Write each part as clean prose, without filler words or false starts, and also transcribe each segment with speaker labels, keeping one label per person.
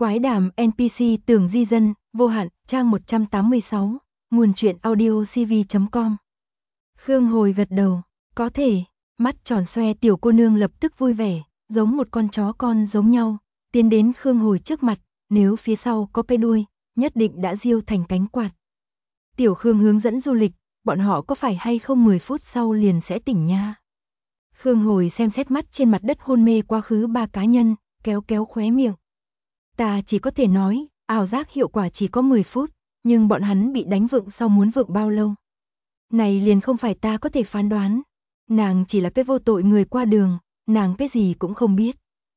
Speaker 1: Quái đàm NPC tưởng di dân, vô hạn, trang 186, nguồn truyện audio cv.com. Khương Hồi gật đầu, có thể, mắt tròn xoe tiểu cô nương lập tức vui vẻ, giống một con chó con giống nhau, tiến đến Khương Hồi trước mặt, nếu phía sau có cái đuôi, nhất định đã diêu thành cánh quạt. Tiểu Khương hướng dẫn du lịch, bọn họ có phải hay không 10 phút sau liền sẽ tỉnh nha. Khương Hồi xem xét mắt trên mặt đất hôn mê quá khứ 3 cá nhân, kéo kéo khóe miệng. Ta chỉ có thể nói, ảo giác hiệu quả chỉ có 10 phút, nhưng bọn hắn bị đánh vựng sau muốn vựng bao lâu. Này liền không phải ta có thể phán đoán. Nàng chỉ là cái vô tội người qua đường, nàng cái gì cũng không biết.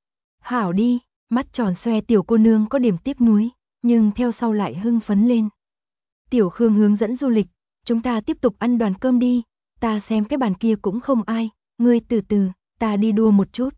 Speaker 1: Hảo đi, mắt tròn xoe tiểu cô nương có điểm tiếc nuối, nhưng theo sau lại hưng phấn lên. Tiểu Khương hướng dẫn du lịch, chúng ta tiếp tục ăn đoàn cơm đi, ta xem cái bàn kia cũng không ai, ngươi từ từ, ta đi đua một chút.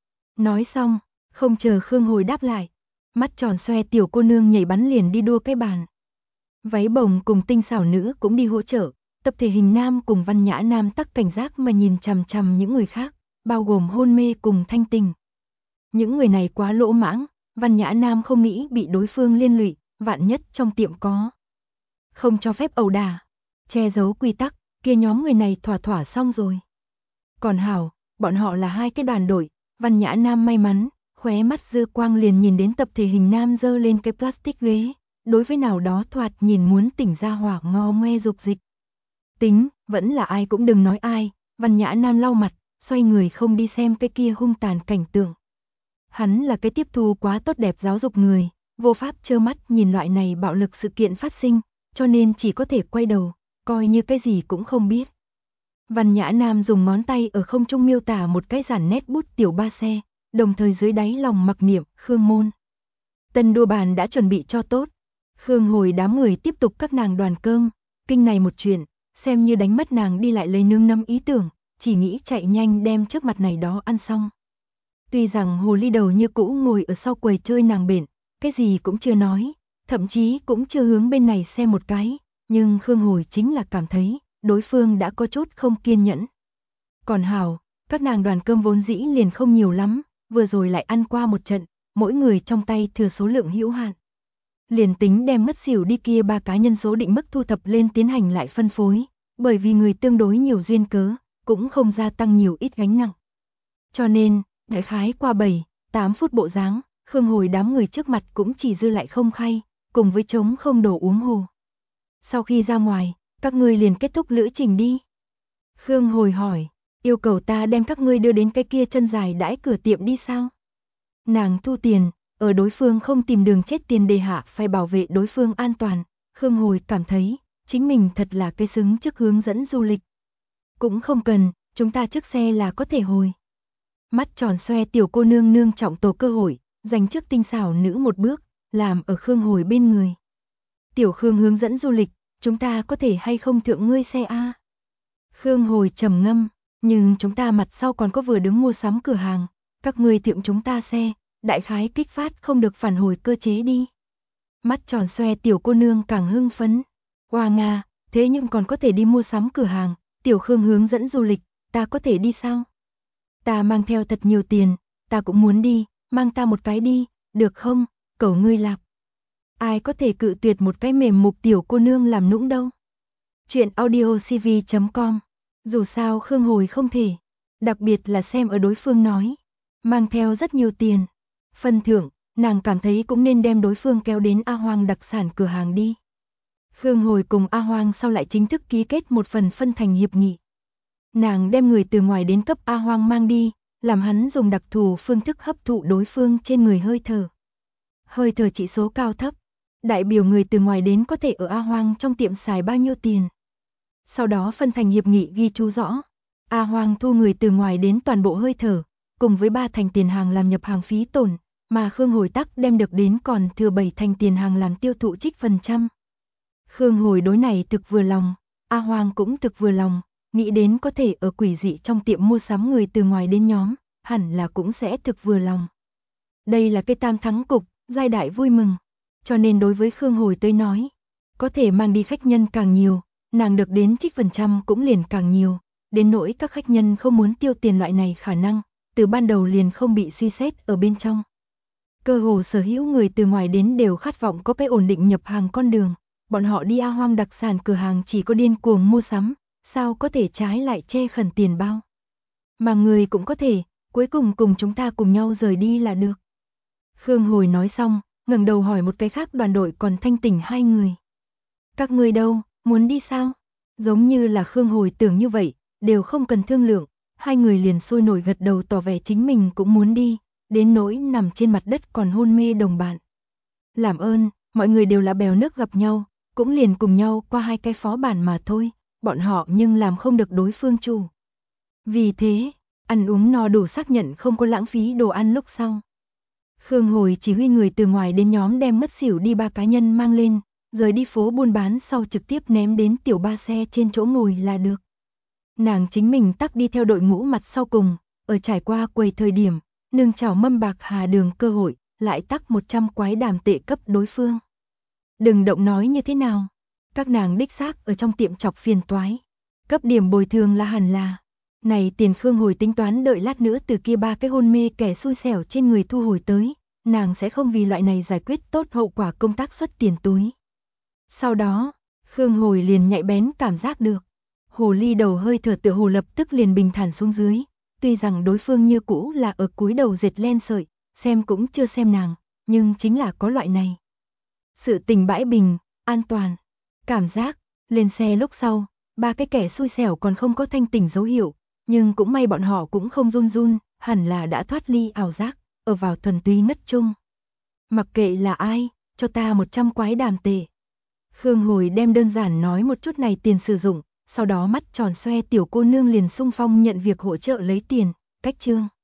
Speaker 1: Nói xong, không chờ Khương Hồi đáp lại, mắt tròn xoe tiểu cô nương nhảy bắn liền đi đua cái bàn. Váy bồng cùng tinh xảo nữ cũng đi hỗ trợ, tập thể hình nam cùng văn nhã nam tắc cảnh giác mà nhìn chằm chằm những người khác, bao gồm hôn mê cùng thanh tình. Những người này quá lỗ mãng, văn nhã nam không nghĩ bị đối phương liên lụy, vạn nhất trong tiệm có. Không cho phép ẩu đả, che giấu quy tắc, kia nhóm người này thỏa thỏa xong rồi. Còn hảo, bọn họ là hai cái đoàn đội, văn nhã nam may mắn, khóe mắt dư quang liền nhìn đến tập thể hình nam giơ lên cái plastic ghế, đối với nào đó thoạt nhìn muốn tỉnh ra hỏa ngo ngoe dục dịch. Tính, vẫn là ai cũng đừng nói ai, văn nhã nam lau mặt, xoay người không đi xem cái kia hung tàn cảnh tượng. Hắn là cái tiếp thu quá tốt đẹp giáo dục người, vô pháp trơ mắt nhìn loại này bạo lực sự kiện phát sinh, cho nên chỉ có thể quay đầu, coi như cái gì cũng không biết. Văn nhã nam dùng ngón tay ở không trung miêu tả một cái giản nét bút tiểu ba xe, đồng thời dưới đáy lòng mặc niệm Khương môn. Tân đua bàn đã chuẩn bị cho tốt. Khương Hồi đám người tiếp tục các nàng đoàn cơm, kinh này một chuyện, xem như đánh mất nàng đi lại lấy nương nâm ý tưởng, chỉ nghĩ chạy nhanh đem trước mặt này đó ăn xong. Tuy rằng hồ ly đầu như cũ ngồi ở sau quầy chơi nàng bện, cái gì cũng chưa nói, thậm chí cũng chưa hướng bên này xem một cái, nhưng Khương Hồi chính là cảm thấy đối phương đã có chút không kiên nhẫn. Còn hảo, các nàng đoàn cơm vốn dĩ liền không nhiều lắm, vừa rồi lại ăn qua một trận, mỗi người trong tay thừa số lượng hữu hạn. Liền tính đem mất xỉu đi kia 3 cá nhân số định mức thu thập lên tiến hành lại phân phối, bởi vì người tương đối nhiều duyên cớ, cũng không gia tăng nhiều ít gánh nặng. Cho nên, đại khái qua 7-8 phút bộ dáng, Khương Hồi đám người trước mặt cũng chỉ dư lại không khay, cùng với trống không đồ uống hồ. Sau khi ra ngoài, các ngươi liền kết thúc lữ trình đi. Khương Hồi hỏi, yêu cầu ta đem các ngươi đưa đến cái kia chân dài đãi cửa tiệm đi sao? Nàng thu tiền, ở đối phương không tìm đường chết tiền đề hạ phải bảo vệ đối phương an toàn, Khương Hồi cảm thấy, chính mình thật là cái xứng chức hướng dẫn du lịch. Cũng không cần, chúng ta trước xe là có thể hồi. Mắt tròn xoe tiểu cô nương nương trọng tổ cơ hội, dành trước tinh xảo nữ một bước, làm ở Khương Hồi bên người. Tiểu Khương hướng dẫn du lịch, chúng ta có thể hay không thượng ngươi xe a? Khương Hồi trầm ngâm, nhưng chúng ta mặt sau còn có vừa đứng mua sắm cửa hàng, các ngươi thượng chúng ta xe, đại khái kích phát không được phản hồi cơ chế đi. Mắt tròn xoe tiểu cô nương càng hưng phấn. Hoa Nga, thế nhưng còn có thể đi mua sắm cửa hàng, tiểu Khương hướng dẫn du lịch, ta có thể đi sao? Ta mang theo thật nhiều tiền, ta cũng muốn đi, mang ta một cái đi, được không, cầu ngươi lạp. Ai có thể cự tuyệt một cái mềm mục tiểu cô nương làm nũng đâu. Chuyện audio cv.com. Dù sao Khương Hồi không thể, đặc biệt là xem ở đối phương nói, mang theo rất nhiều tiền. Phân thưởng, nàng cảm thấy cũng nên đem đối phương kéo đến A Hoang đặc sản cửa hàng đi. Khương Hồi cùng A Hoang sau lại chính thức ký kết một phần phân thành hiệp nghị. Nàng đem người từ ngoài đến cấp A Hoang mang đi, làm hắn dùng đặc thù phương thức hấp thụ đối phương trên người hơi thở. Hơi thở chỉ số cao thấp, đại biểu người từ ngoài đến có thể ở A Hoang trong tiệm xài bao nhiêu tiền. Sau đó phân thành hiệp nghị ghi chú rõ, A Hoang thu người từ ngoài đến toàn bộ hơi thở, cùng với 3 thành tiền hàng làm nhập hàng phí tổn, mà Khương Hồi tắc đem được đến còn thừa 7 thành tiền hàng làm tiêu thụ trích phần trăm. Khương Hồi đối này thực vừa lòng, A Hoang cũng thực vừa lòng, nghĩ đến có thể ở quỷ dị trong tiệm mua sắm người từ ngoài đến nhóm, hẳn là cũng sẽ thực vừa lòng. Đây là cái tam thắng cục, giai đại vui mừng, cho nên đối với Khương Hồi tới nói, có thể mang đi khách nhân càng nhiều, nàng được đến trích phần trăm cũng liền càng nhiều, đến nỗi các khách nhân không muốn tiêu tiền loại này khả năng, từ ban đầu liền không bị suy xét ở bên trong. Cơ hồ sở hữu người từ ngoài đến đều khát vọng có cái ổn định nhập hàng con đường, bọn họ đi A Hoang đặc sản cửa hàng chỉ có điên cuồng mua sắm, sao có thể trái lại che khẩn tiền bao. Mà người cũng có thể, cuối cùng cùng chúng ta cùng nhau rời đi là được. Khương Hồi nói xong, ngẩng đầu hỏi một cái khác đoàn đội còn thanh tỉnh hai người. Các người đâu, muốn đi sao? Giống như là Khương Hồi tưởng như vậy, đều không cần thương lượng, hai người liền sôi nổi gật đầu tỏ vẻ chính mình cũng muốn đi, đến nỗi nằm trên mặt đất còn hôn mê đồng bạn. Làm ơn, mọi người đều là bèo nước gặp nhau, cũng liền cùng nhau qua hai cái phó bản mà thôi, bọn họ nhưng làm không được đối phương chủ. Vì thế, ăn uống no đủ xác nhận không có lãng phí đồ ăn lúc sau. Khương Hồi chỉ huy người từ ngoài đến nhóm đem mất xỉu đi 3 cá nhân mang lên, rời đi phố buôn bán sau trực tiếp ném đến tiểu ba xe trên chỗ ngồi là được. Nàng chính mình tắc đi theo đội ngũ mặt sau cùng, ở trải qua quầy thời điểm, nương chảo mâm bạc hà đường cơ hội, lại tắc 100 quái đàm tệ cấp đối phương. Đừng động nói như thế nào, các nàng đích xác ở trong tiệm chọc phiền toái, cấp điểm bồi thường là hẳn là. Này tiền Khương Hồi tính toán đợi lát nữa từ kia 3 cái hôn mê kẻ xui xẻo trên người thu hồi tới, nàng sẽ không vì loại này giải quyết tốt hậu quả công tác xuất tiền túi. Sau đó, Khương Hồi liền nhạy bén cảm giác được, hồ ly đầu hơi thở tựa hồ lập tức liền bình thản xuống dưới, tuy rằng đối phương như cũ là ở cúi đầu dệt len sợi, xem cũng chưa xem nàng, nhưng chính là có loại này. Sự tình bãi bình, an toàn, cảm giác, lên xe lúc sau, 3 cái kẻ xui xẻo còn không có thanh tỉnh dấu hiệu, nhưng cũng may bọn họ cũng không run run, hẳn là đã thoát ly ảo giác, ở vào thuần túy ngất chung. Mặc kệ là ai, cho ta 100 quái đàm tệ. Khương Hồi đem đơn giản nói một chút này tiền sử dụng, sau đó mắt tròn xoe tiểu cô nương liền xung phong nhận việc hỗ trợ lấy tiền, cách chương.